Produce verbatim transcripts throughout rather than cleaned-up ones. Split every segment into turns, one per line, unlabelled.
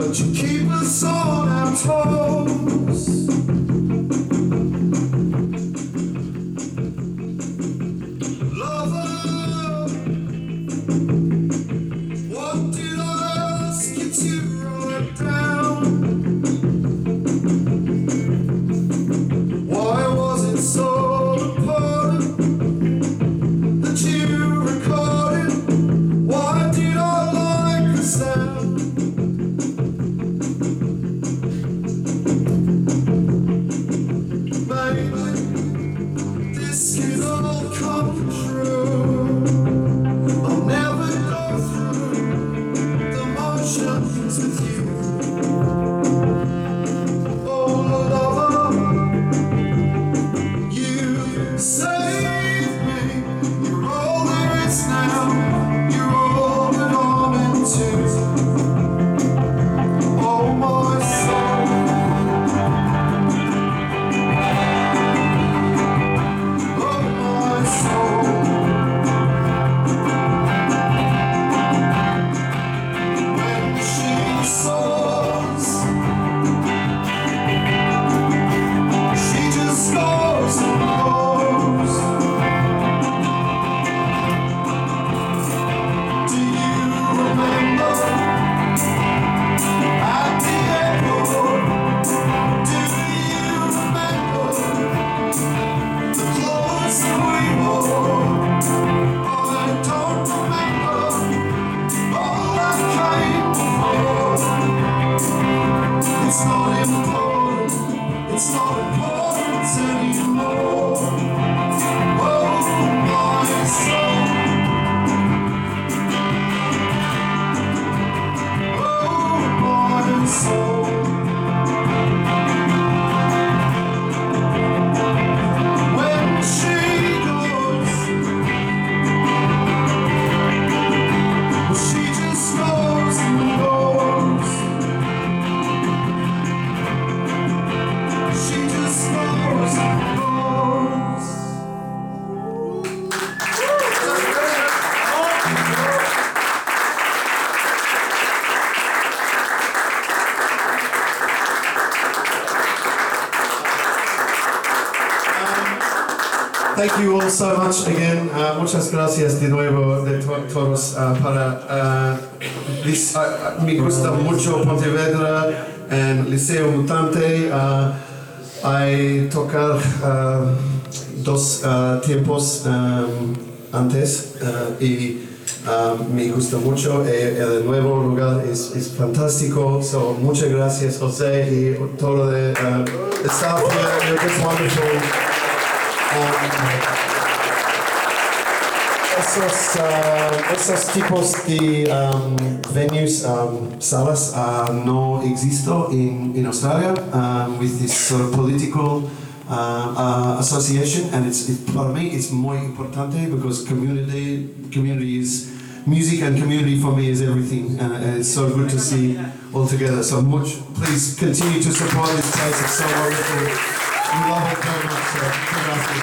but you keep us on our toes. Lover, what did I ask you to write down? Why was it so important that you recorded? Why did I like the sound? Maybe this could all come true. I'll never go through the motions with you. Oh, lover, you saved me. You're all there is now. You're all that I'm into. Oh, my soul. Oh, my soul. When she soars, she just goes and goes. Do you remember at the airport? Do you remember the clothes that we wore? I don't remember all that came before. It's not important, it's not important anymore. Oh, my soul. Oh, my soul. When she goes, she just goes and goes. She just goes and goes. Thank you all so much again. Uh, muchas gracias de nuevo de to- todos uh, para uh, lis- uh, uh, me gusta mucho Pontevedra and Liceo Mutante. Uh, I tocar uh, dos uh, tiempos um, antes uh, y uh, me gusta mucho. Eh, el nuevo lugar es, es fantástico. So muchas gracias José y todo de uh, the staff here. You're just wonderful. Um, esos, uh, esos tipos de um, venues, um, salas, uh, no existen in, in Australia um, with this sort of political uh, uh, association, and it's, it, for me it's muy importante because community, community is music, and community for me is everything, uh, and it's so good to see all together. So much, please continue to support this place. It's so wonderful. We love it very much. So, gracias.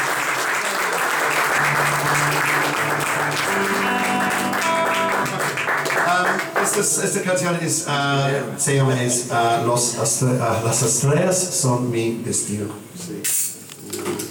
Um, esta, esta canción es, uh, se llama es, uh, Los Astre- uh, Las estrellas son mi destino. Sí.